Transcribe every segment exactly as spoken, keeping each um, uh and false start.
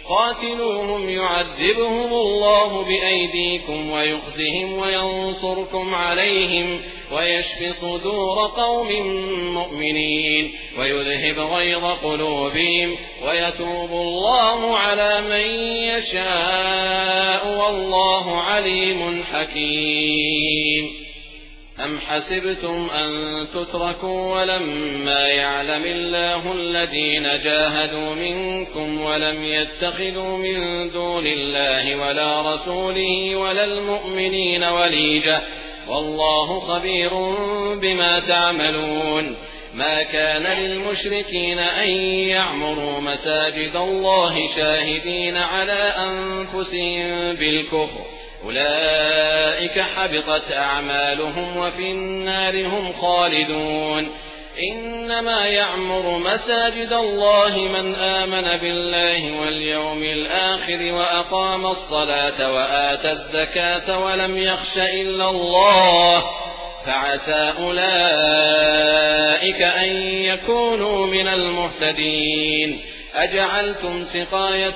قاتلوهم يعذبهم الله بأيديكم ويخزهم وينصركم عليهم ويشف صدور قوم مؤمنين ويذهب غيظ قلوبهم ويتوب الله على من يشاء والله عليم حكيم. أم حسبتم أن تتركوا ولما يعلم الله الذين جاهدوا منكم ولم يتخذوا من دون الله ولا رسوله ولا المؤمنين وليجة والله خبير بما تعملون. ما كان للمشركين أن يعمروا مساجد الله شاهدين على أنفسهم بالكفر أولئك حبطت أعمالهم وفي النار هم خالدون. إنما يعمر مساجد الله من آمن بالله واليوم الآخر وأقام الصلاة وآتى الزكاة ولم يخش إلا الله فعسى أولئك أن يكونوا من المهتدين. أجعلتم سقاية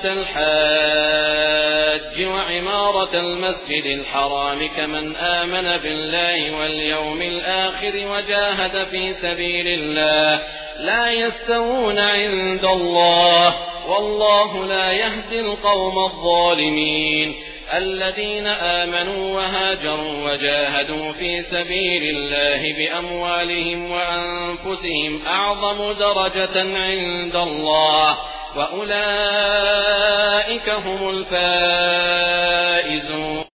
الحاج وعمارة المسجد الحرام كمن آمن بالله واليوم الآخر وجاهد في سبيل الله لا يستوون عند الله والله لا يهدي القوم الظالمين. الذين آمنوا وهاجروا وجاهدوا في سبيل الله بأموالهم وأنفسهم أعظم درجة عند الله وأولئك هم الفائزون.